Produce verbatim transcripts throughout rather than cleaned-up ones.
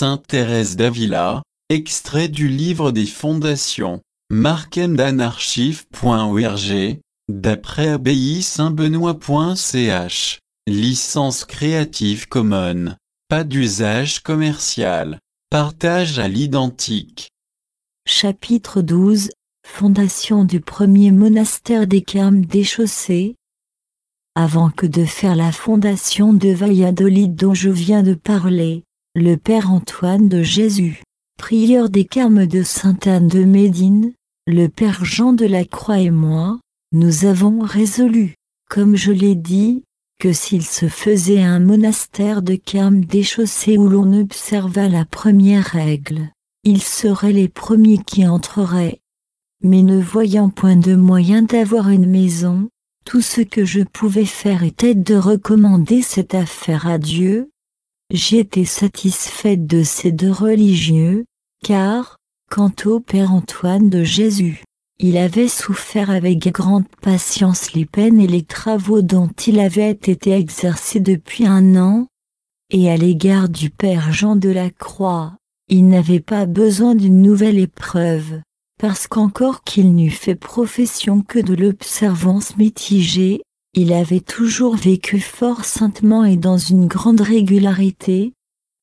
Sainte Thérèse d'Avila, extrait du livre des fondations, markendanarchive point org, d'après abbaye saint benoît point c h, licence Creative Commons, pas d'usage commercial, partage à l'identique. Chapitre douze, Fondation du premier monastère des Carmes déchaussés. Avant que de faire la fondation de Valladolid dont je viens de parler, le père Antoine de Jésus, prieur des Carmes de Sainte-Anne de Médine, le père Jean de la Croix et moi, nous avons résolu, comme je l'ai dit, que s'il se faisait un monastère de Carmes déchaussés où l'on observa la première règle, ils seraient les premiers qui entreraient. Mais ne voyant point de moyen d'avoir une maison, tout ce que je pouvais faire était de recommander cette affaire à Dieu. J'étais satisfaite de ces deux religieux, car, quant au père Antoine de Jésus, il avait souffert avec grande patience les peines et les travaux dont il avait été exercé depuis un an, et à l'égard du père Jean de la Croix, il n'avait pas besoin d'une nouvelle épreuve, parce qu'encore qu'il n'eût fait profession que de l'observance mitigée, il avait toujours vécu fort saintement et dans une grande régularité.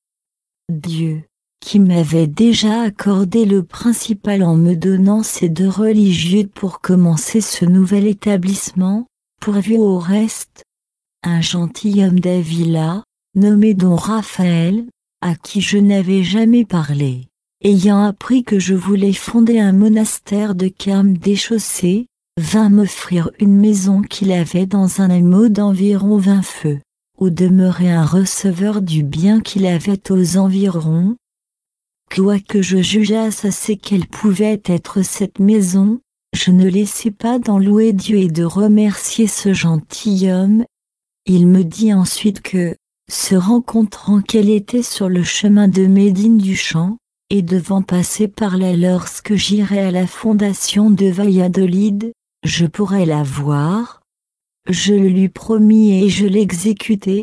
Dieu, qui m'avait déjà accordé le principal en me donnant ces deux religieux pour commencer ce nouvel établissement, pourvu au reste un gentilhomme d'Avila, nommé don Raphaël, à qui je n'avais jamais parlé, ayant appris que je voulais fonder un monastère de Carmes déchaussés, vint m'offrir une maison qu'il avait dans un hameau d'environ vingt feux, où demeurait un receveur du bien qu'il avait aux environs. Quoique je jugeasse assez quelle pouvait être cette maison, je ne laissai pas d'en louer Dieu et de remercier ce gentilhomme. Il me dit ensuite que, se rencontrant qu'elle était sur le chemin de Médine du Champ, et devant passer par là lorsque j'irai à la fondation de Valladolid, je pourrais la voir. Je le lui promis et je l'exécutai.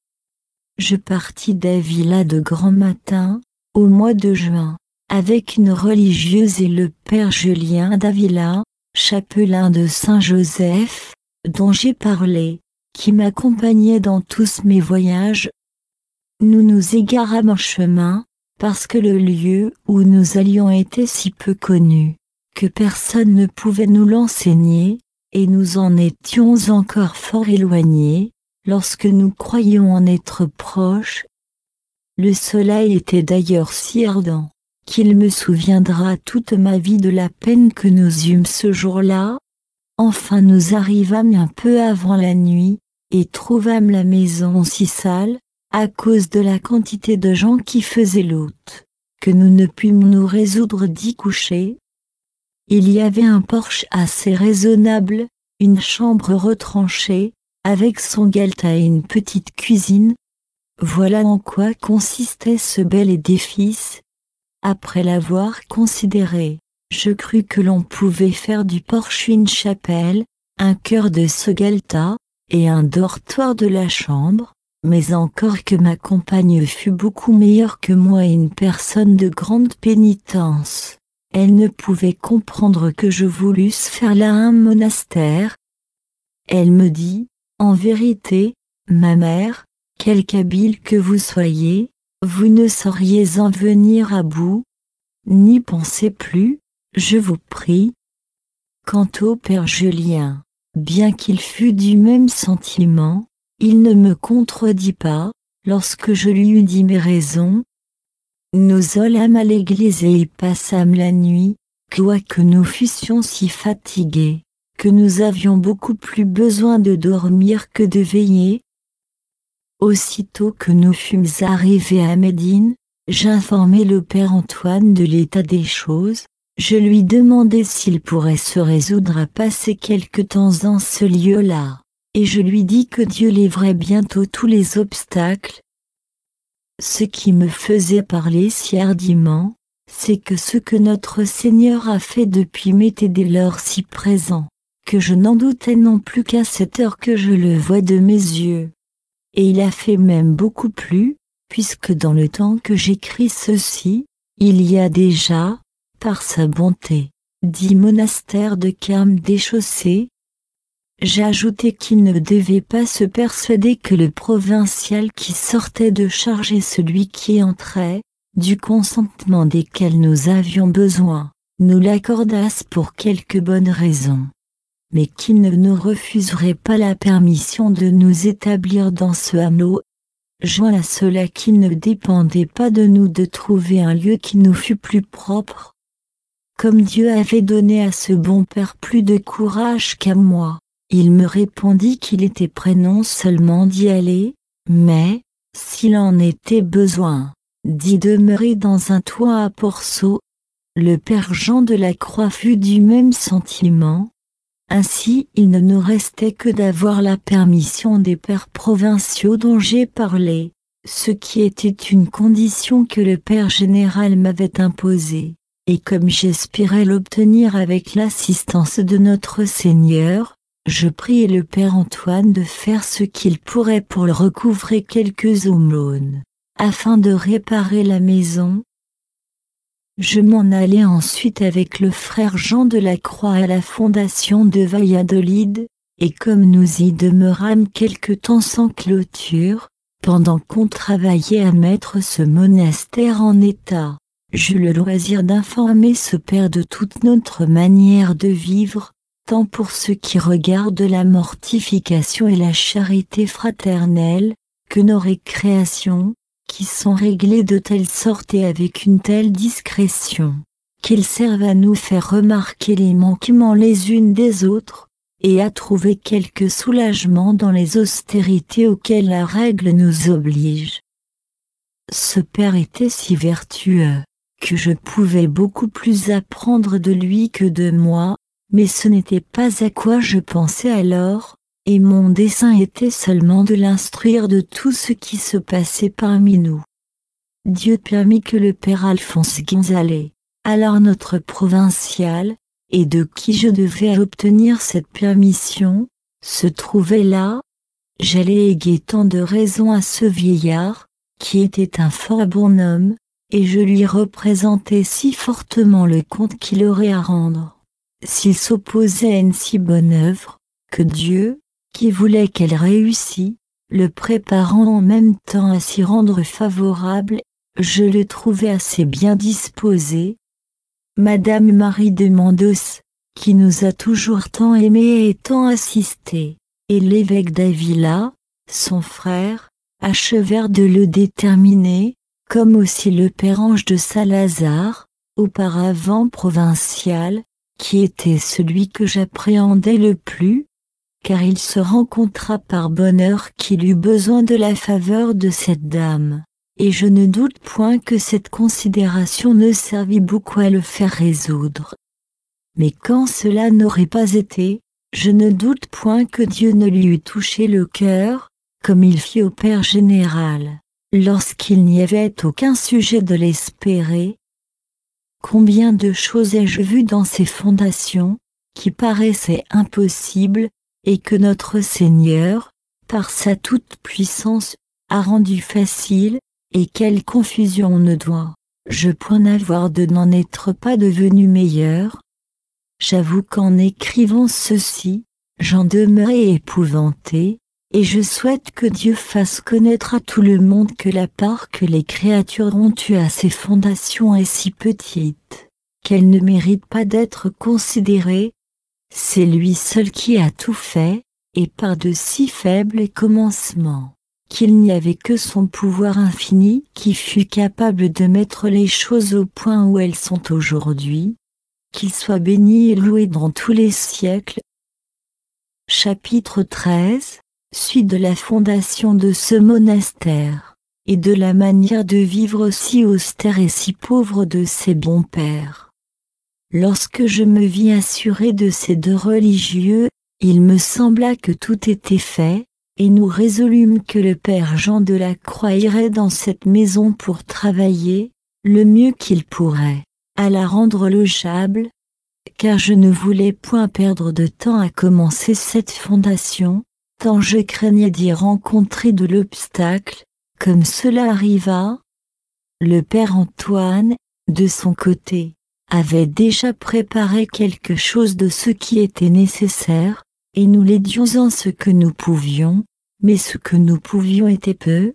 Je partis d'Avila de grand matin, au mois de juin, avec une religieuse et le père Julien d'Avila, chapelain de Saint-Joseph, dont j'ai parlé, qui m'accompagnait dans tous mes voyages. Nous nous égarâmes en chemin, parce que le lieu où nous allions était si peu connu, que personne ne pouvait nous l'enseigner, et nous en étions encore fort éloignés, lorsque nous croyions en être proches. Le soleil était d'ailleurs si ardent, qu'il me souviendra toute ma vie de la peine que nous eûmes ce jour-là. Enfin nous arrivâmes un peu avant la nuit, et trouvâmes la maison si sale, à cause de la quantité de gens qui faisaient l'hôte, que nous ne pûmes nous résoudre d'y coucher. Il y avait un porche assez raisonnable, une chambre retranchée, avec son galetas et une petite cuisine. Voilà en quoi consistait ce bel édifice. Après l'avoir considéré, je crus que l'on pouvait faire du porche une chapelle, un chœur de ce galetas, et un dortoir de la chambre, mais encore que ma compagne fût beaucoup meilleure que moi et une personne de grande pénitence, elle ne pouvait comprendre que je voulusse faire là un monastère. Elle me dit, en vérité, ma mère, quelque habile que vous soyez, vous ne sauriez en venir à bout. N'y pensez plus, je vous prie. Quant au père Julien, bien qu'il fût du même sentiment, il ne me contredit pas, lorsque je lui eus dit mes raisons. Nous allâmes à l'église et y passâmes la nuit, quoique nous fussions si fatigués, que nous avions beaucoup plus besoin de dormir que de veiller. Aussitôt que nous fûmes arrivés à Médine, j'informai le père Antoine de l'état des choses. Je lui demandai s'il pourrait se résoudre à passer quelque temps dans ce lieu-là, et je lui dis que Dieu lèverait bientôt tous les obstacles. Ce qui me faisait parler si hardiment, c'est que ce que notre Seigneur a fait depuis m'était dès lors si présent, que je n'en doutais non plus qu'à cette heure que je le vois de mes yeux. Et il a fait même beaucoup plus, puisque dans le temps que j'écris ceci, il y a déjà, par sa bonté, dix monastères de Carmes déchaussés. J'ai ajouté qu'il ne devait pas se persuader que le provincial qui sortait de charger celui qui entrait, du consentement desquels nous avions besoin, nous l'accordasse pour quelque bonne raison, mais qu'il ne nous refuserait pas la permission de nous établir dans ce hameau, joint à cela qu'il ne dépendait pas de nous de trouver un lieu qui nous fût plus propre. Comme Dieu avait donné à ce bon père plus de courage qu'à moi, il me répondit qu'il était prêt non seulement d'y aller, mais, s'il en était besoin, d'y demeurer dans un toit à Porceau. Le père Jean de la Croix fut du même sentiment. Ainsi il ne nous restait que d'avoir la permission des pères provinciaux dont j'ai parlé, ce qui était une condition que le père général m'avait imposée, et comme j'espérais l'obtenir avec l'assistance de notre Seigneur, je priai le père Antoine de faire ce qu'il pourrait pour le recouvrer quelques aumônes, afin de réparer la maison. Je m'en allai ensuite avec le frère Jean de la Croix à la fondation de Valladolid, et comme nous y demeurâmes quelque temps sans clôture, pendant qu'on travaillait à mettre ce monastère en état, j'eus le loisir d'informer ce père de toute notre manière de vivre, tant pour ce qui regarde la mortification et la charité fraternelle, que nos récréations, qui sont réglées de telle sorte et avec une telle discrétion, qu'ils servent à nous faire remarquer les manquements les unes des autres, et à trouver quelque soulagement dans les austérités auxquelles la règle nous oblige. Ce père était si vertueux, que je pouvais beaucoup plus apprendre de lui que de moi, mais ce n'était pas à quoi je pensais alors, et mon dessein était seulement de l'instruire de tout ce qui se passait parmi nous. Dieu permit que le père Alphonse Gonzalez, alors notre provincial, et de qui je devais obtenir cette permission, se trouvait là. J'allais égayer tant de raisons à ce vieillard, qui était un fort bon homme, et je lui représentais si fortement le compte qu'il aurait à rendre, s'il s'opposait à une si bonne œuvre, que Dieu, qui voulait qu'elle réussît, le préparant en même temps à s'y rendre favorable, je le trouvais assez bien disposé. Madame Marie de Mendos, qui nous a toujours tant aimés et tant assistés, et l'évêque d'Avila, son frère, achevèrent de le déterminer, comme aussi le père Ange de Salazar, auparavant provincial, qui était celui que j'appréhendais le plus, car il se rencontra par bonheur qu'il eut besoin de la faveur de cette dame, et je ne doute point que cette considération ne servit beaucoup à le faire résoudre. Mais quand cela n'aurait pas été, je ne doute point que Dieu ne lui eût touché le cœur, comme il fit au père général, lorsqu'il n'y avait aucun sujet de l'espérer. Combien de choses ai-je vues dans ces fondations, qui paraissaient impossibles, et que notre Seigneur, par sa toute-puissance, a rendu facile, et quelle confusion on ne doit, je point avoir de n'en être pas devenu meilleur. J'avoue qu'en écrivant ceci, j'en demeurais épouvanté, et je souhaite que Dieu fasse connaître à tout le monde que la part que les créatures ont eue à ces fondations est si petite, qu'elles ne méritent pas d'être considérées. C'est lui seul qui a tout fait, et par de si faibles commencements, qu'il n'y avait que son pouvoir infini qui fut capable de mettre les choses au point où elles sont aujourd'hui. Qu'il soit béni et loué dans tous les siècles. Chapitre treize. Suite de la fondation de ce monastère, et de la manière de vivre si austère et si pauvre de ces bons pères. Lorsque je me vis assuré de ces deux religieux, il me sembla que tout était fait, et nous résolûmes que le père Jean de la Croix irait dans cette maison pour travailler, le mieux qu'il pourrait, à la rendre logeable, car je ne voulais point perdre de temps à commencer cette fondation, tant je craignais d'y rencontrer de l'obstacle, comme cela arriva, le père Antoine, de son côté, avait déjà préparé quelque chose de ce qui était nécessaire, et nous l'aidions en ce que nous pouvions, mais ce que nous pouvions était peu.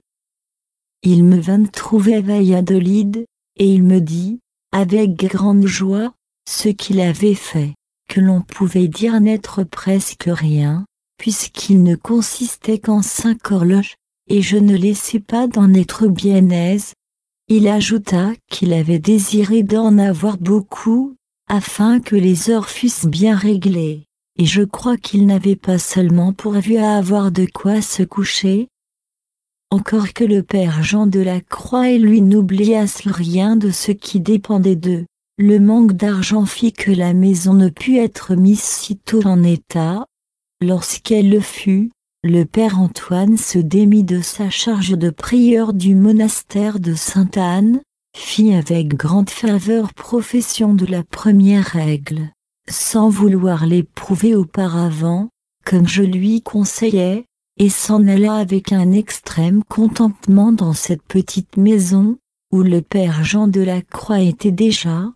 Il me vint trouver à Valladolid, et il me dit, avec grande joie, ce qu'il avait fait, que l'on pouvait dire n'être presque rien, puisqu'il ne consistait qu'en cinq horloges, et je ne laissais pas d'en être bien aise. Il ajouta qu'il avait désiré d'en avoir beaucoup, afin que les heures fussent bien réglées, et je crois qu'il n'avait pas seulement pourvu à avoir de quoi se coucher. Encore que le père Jean de la Croix et lui n'oubliassent rien de ce qui dépendait d'eux, le manque d'argent fit que la maison ne put être mise sitôt en état. Lorsqu'elle le fut, le père Antoine se démit de sa charge de prieur du monastère de Sainte-Anne, fit avec grande ferveur profession de la première règle, sans vouloir l'éprouver auparavant, comme je lui conseillais, et s'en alla avec un extrême contentement dans cette petite maison, où le père Jean de la Croix était déjà.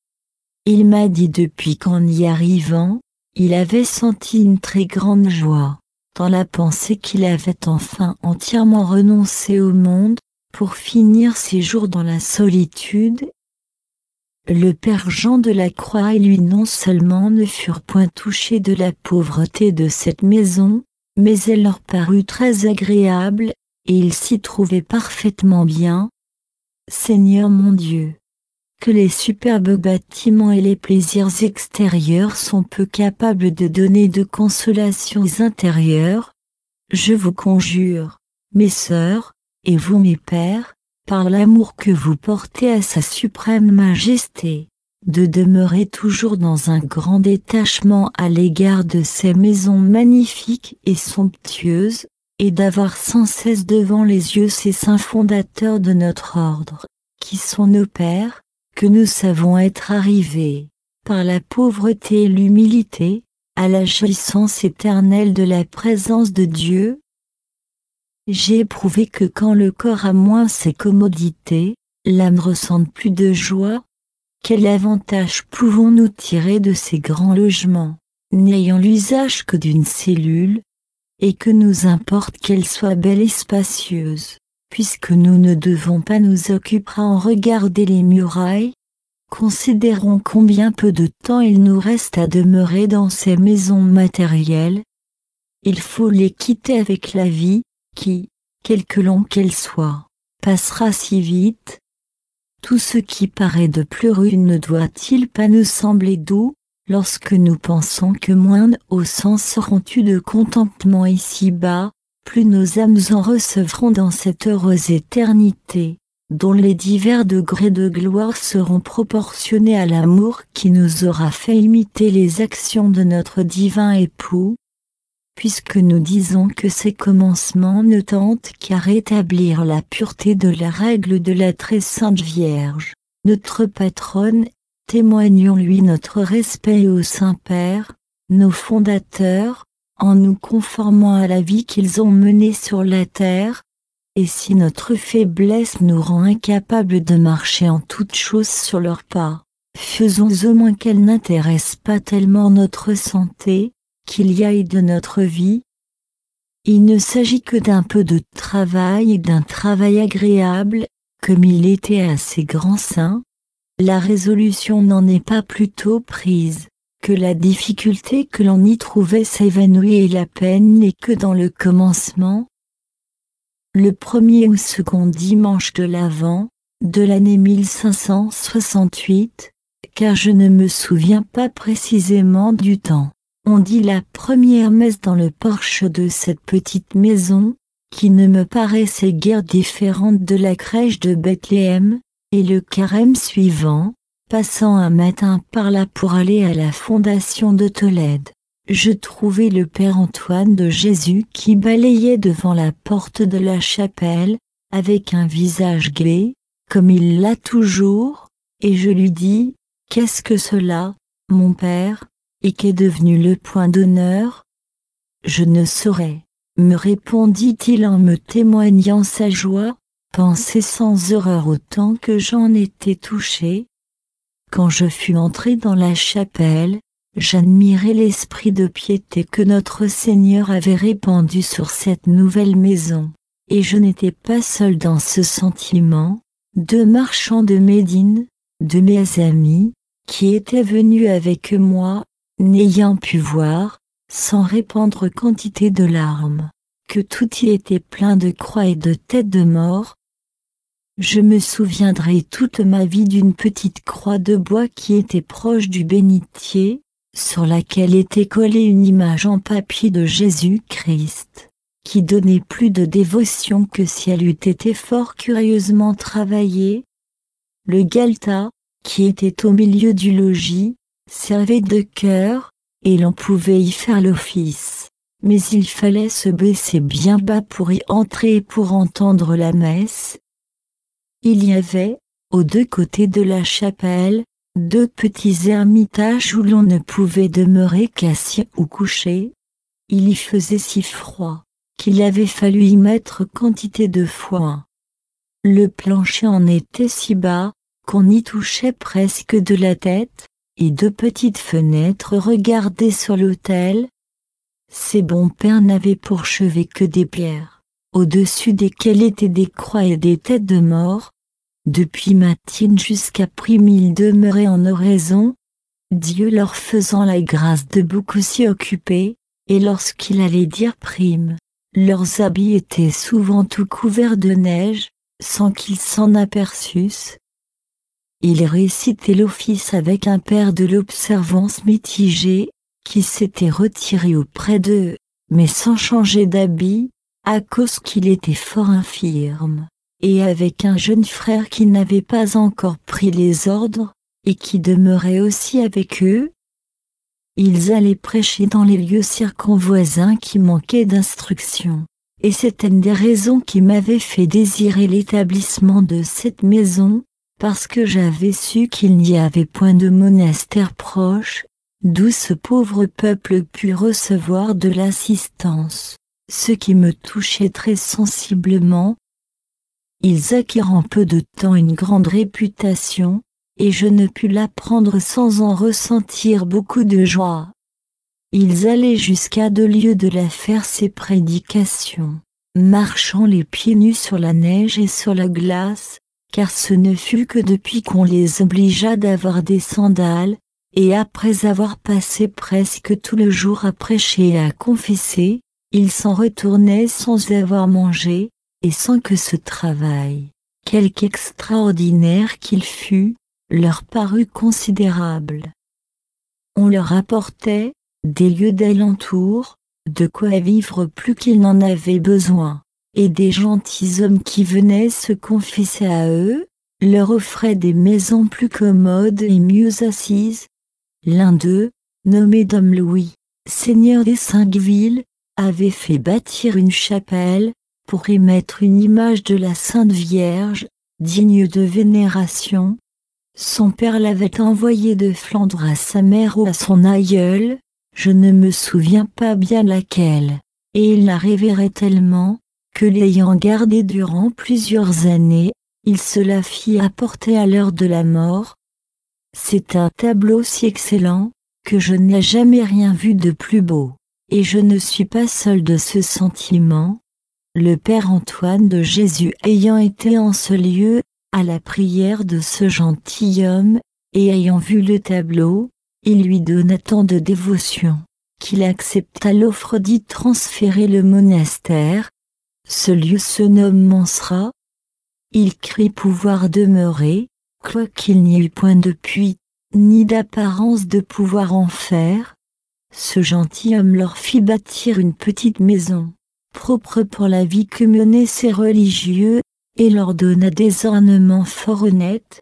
Il m'a dit depuis qu'en y arrivant, il avait senti une très grande joie, dans la pensée qu'il avait enfin entièrement renoncé au monde, pour finir ses jours dans la solitude. Le père Jean de la Croix et lui non seulement ne furent point touchés de la pauvreté de cette maison, mais elle leur parut très agréable, et ils s'y trouvaient parfaitement bien. Seigneur mon Dieu, que les superbes bâtiments et les plaisirs extérieurs sont peu capables de donner de consolations intérieures. Je vous conjure, mes sœurs, et vous mes pères, par l'amour que vous portez à sa suprême majesté, de demeurer toujours dans un grand détachement à l'égard de ces maisons magnifiques et somptueuses, et d'avoir sans cesse devant les yeux ces saints fondateurs de notre ordre, qui sont nos pères, que nous savons être arrivés, par la pauvreté et l'humilité, à la jouissance éternelle de la présence de Dieu. J'ai éprouvé que quand le corps a moins ses commodités, l'âme ressent plus de joie. Quel avantage pouvons-nous tirer de ces grands logements, n'ayant l'usage que d'une cellule, et que nous importe qu'elle soit belle et spacieuse, puisque nous ne devons pas nous occuper à en regarder les murailles? Considérons combien peu de temps il nous reste à demeurer dans ces maisons matérielles. Il faut les quitter avec la vie, qui, quelque longue qu'elle soit, passera si vite. Tout ce qui paraît de plus rude ne doit-il pas nous sembler doux, lorsque nous pensons que moins nos sens auront eu de contentement ici-bas, plus nos âmes en recevront dans cette heureuse éternité, dont les divers degrés de gloire seront proportionnés à l'amour qui nous aura fait imiter les actions de notre divin époux. Puisque nous disons que ces commencements ne tentent qu'à rétablir la pureté de la règle de la très sainte Vierge, notre patronne, témoignons-lui notre respect au Saint-Père, nos fondateurs, en nous conformant à la vie qu'ils ont menée sur la terre, et si notre faiblesse nous rend incapables de marcher en toutes choses sur leurs pas, faisons au moins qu'elle n'intéresse pas tellement notre santé, qu'il y aille de notre vie. Il ne s'agit que d'un peu de travail et d'un travail agréable, comme il était à ces grands saints. La résolution n'en est pas plutôt prise, que la difficulté que l'on y trouvait s'évanouit et la peine n'est que dans le commencement. Le premier ou second dimanche de l'Avent, de l'année mille cinq cent soixante-huit, car je ne me souviens pas précisément du temps. On dit la première messe dans le porche de cette petite maison, qui ne me paraissait guère différente de la crèche de Bethléem, et le carême suivant, passant un matin par là pour aller à la fondation de Tolède, je trouvai le père Antoine de Jésus qui balayait devant la porte de la chapelle, avec un visage gai, comme il l'a toujours, et je lui dis, « Qu'est-ce que cela, mon père ? Et qu'est devenu le point d'honneur ? » Je ne saurais, me répondit-il en me témoignant sa joie, pensé sans horreur autant que j'en étais touché. Quand je fus entré dans la chapelle, j'admirai l'esprit de piété que notre Seigneur avait répandu sur cette nouvelle maison, et je n'étais pas seul dans ce sentiment. Deux marchands de Médine, de mes amis, qui étaient venus avec moi, n'ayant pu voir, sans répandre quantité de larmes, que tout y était plein de croix et de têtes de mort. Je me souviendrai toute ma vie d'une petite croix de bois qui était proche du bénitier, sur laquelle était collée une image en papier de Jésus-Christ, qui donnait plus de dévotion que si elle eût été fort curieusement travaillée. Le galetas, qui était au milieu du logis, servait de chœur, et l'on pouvait y faire l'office, mais il fallait se baisser bien bas pour y entrer et pour entendre la messe. Il y avait, aux deux côtés de la chapelle, deux petits ermitages où l'on ne pouvait demeurer qu'assis ou couché. Il y faisait si froid, qu'il avait fallu y mettre quantité de foin. Le plancher en était si bas, qu'on y touchait presque de la tête, et deux petites fenêtres regardaient sur l'autel. Ces bons pères n'avaient pour chevet que des pierres, au-dessus desquelles étaient des croix et des têtes de mort. Depuis matine jusqu'à prime ils demeuraient en oraison, Dieu leur faisant la grâce de beaucoup s'y occuper, et lorsqu'il allait dire prime, leurs habits étaient souvent tout couverts de neige, sans qu'ils s'en aperçussent. Ils récitaient l'office avec un père de l'observance mitigée, qui s'était retiré auprès d'eux, mais sans changer d'habit, à cause qu'il était fort infirme, et avec un jeune frère qui n'avait pas encore pris les ordres, et qui demeurait aussi avec eux. Ils allaient prêcher dans les lieux circonvoisins qui manquaient d'instruction, et c'était une des raisons qui m'avait fait désirer l'établissement de cette maison, parce que j'avais su qu'il n'y avait point de monastère proche, d'où ce pauvre peuple put recevoir de l'assistance, ce qui me touchait très sensiblement. Ils acquirent en peu de temps une grande réputation, et je ne pus l'apprendre sans en ressentir beaucoup de joie. Ils allaient jusqu'à deux lieues de la faire ces prédications, marchant les pieds nus sur la neige et sur la glace, car ce ne fut que depuis qu'on les obligea d'avoir des sandales, et après avoir passé presque tout le jour à prêcher et à confesser, ils s'en retournaient sans avoir mangé, et sans que ce travail, quelque extraordinaire qu'il fût, leur parut considérable. On leur apportait, des lieux d'alentour, de quoi vivre plus qu'ils n'en avaient besoin, et des gentilshommes qui venaient se confesser à eux, leur offraient des maisons plus commodes et mieux assises. L'un d'eux, nommé Dom Louis, seigneur des cinq villes, avait fait bâtir une chapelle, pour y mettre une image de la Sainte Vierge, digne de vénération. Son père l'avait envoyé de Flandre à sa mère ou à son aïeul, je ne me souviens pas bien laquelle, et il la révérait tellement, que l'ayant gardée durant plusieurs années, il se la fit apporter à l'heure de la mort. C'est un tableau si excellent, que je n'ai jamais rien vu de plus beau, et je ne suis pas seul de ce sentiment. Le père Antoine de Jésus ayant été en ce lieu, à la prière de ce gentilhomme, et ayant vu le tableau, il lui donna tant de dévotion, qu'il accepta l'offre d'y transférer le monastère. Ce lieu se nomme Mansra. Il crie pouvoir demeurer, quoiqu'il n'y eût point de puits, ni d'apparence de pouvoir en faire. Ce gentilhomme leur fit bâtir une petite maison, propre pour la vie que menaient ces religieux, et leur donna des ornements fort honnêtes.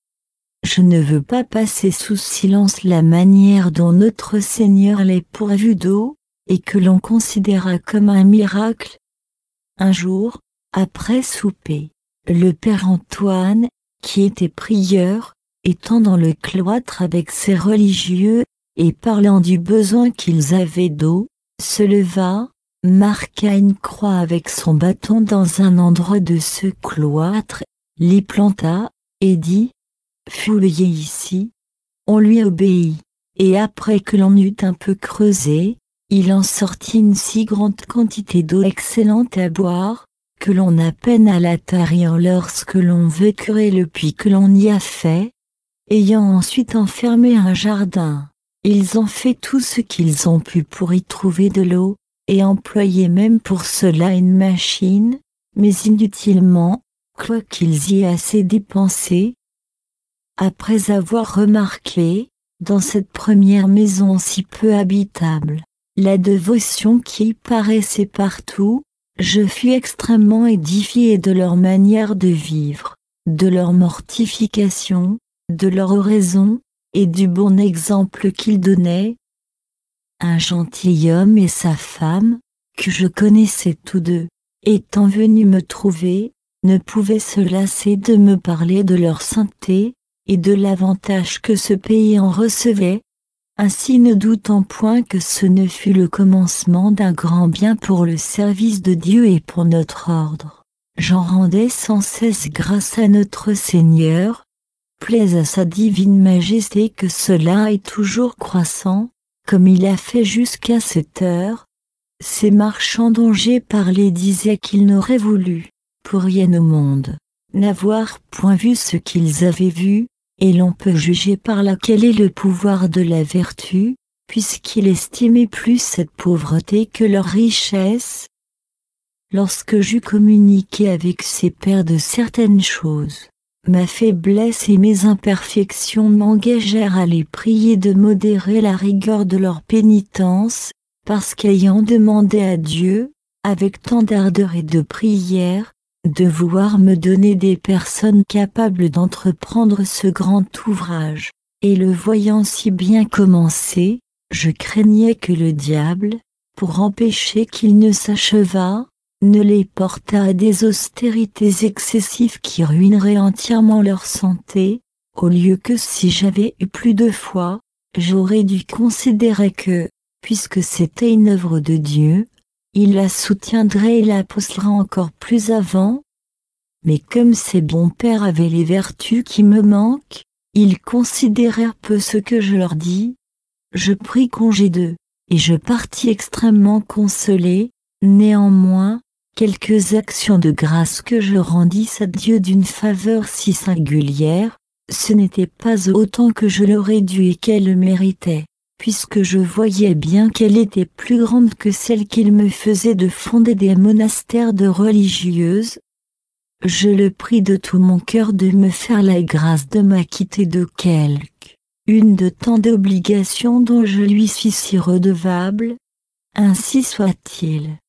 Je ne veux pas passer sous silence la manière dont notre Seigneur les pourvut d'eau, et que l'on considéra comme un miracle. Un jour, après souper, le père Antoine, qui était prieur, étant dans le cloître avec ses religieux, et parlant du besoin qu'ils avaient d'eau, se leva, marqua une croix avec son bâton dans un endroit de ce cloître, l'y planta, et dit « Fouillez ici ». On lui obéit, et après que l'on eut un peu creusé, il en sortit une si grande quantité d'eau excellente à boire, que l'on a peine à la tarir lorsque l'on veut curer le puits que l'on y a fait. Ayant ensuite enfermé un jardin, ils ont fait tout ce qu'ils ont pu pour y trouver de l'eau, et employé même pour cela une machine, mais inutilement, quoiqu'ils y aient assez dépensé. Après avoir remarqué, dans cette première maison si peu habitable, la dévotion qui y paraissait partout, je fus extrêmement édifié de leur manière de vivre, de leur mortification, de leur oraison, et du bon exemple qu'ils donnaient. Un gentilhomme et sa femme, que je connaissais tous deux, étant venus me trouver, ne pouvaient se lasser de me parler de leur sainteté, et de l'avantage que ce pays en recevait, ainsi ne doutant point que ce ne fût le commencement d'un grand bien pour le service de Dieu et pour notre ordre. J'en rendais sans cesse grâce à notre Seigneur, plaise à sa divine majesté que cela est toujours croissant, comme il a fait jusqu'à cette heure. Ces marchands dont j'ai parlé disaient qu'ils n'auraient voulu, pour rien au monde, n'avoir point vu ce qu'ils avaient vu, et l'on peut juger par là quel est le pouvoir de la vertu, puisqu'ils estimaient plus cette pauvreté que leur richesse. Lorsque j'eus communiqué avec ces pères de certaines choses, ma faiblesse et mes imperfections m'engagèrent à les prier de modérer la rigueur de leur pénitence, parce qu'ayant demandé à Dieu, avec tant d'ardeur et de prière, de vouloir me donner des personnes capables d'entreprendre ce grand ouvrage, et le voyant si bien commencé, je craignais que le diable, pour empêcher qu'il ne s'achevât, ne les portât à des austérités excessives qui ruineraient entièrement leur santé, au lieu que si j'avais eu plus de foi, j'aurais dû considérer que, puisque c'était une œuvre de Dieu, il la soutiendrait et la poussera encore plus avant. Mais comme ces bons pères avaient les vertus qui me manquent, ils considérèrent peu ce que je leur dis. Je pris congé d'eux, et je partis extrêmement consolé. Néanmoins, quelques actions de grâce que je rendis à Dieu d'une faveur si singulière, ce n'était pas autant que je l'aurais dû et qu'elle méritait, puisque je voyais bien qu'elle était plus grande que celle qu'il me faisait de fonder des monastères de religieuses. Je le prie de tout mon cœur de me faire la grâce de m'acquitter de quelque une de tant d'obligations dont je lui suis si redevable. Ainsi soit-il.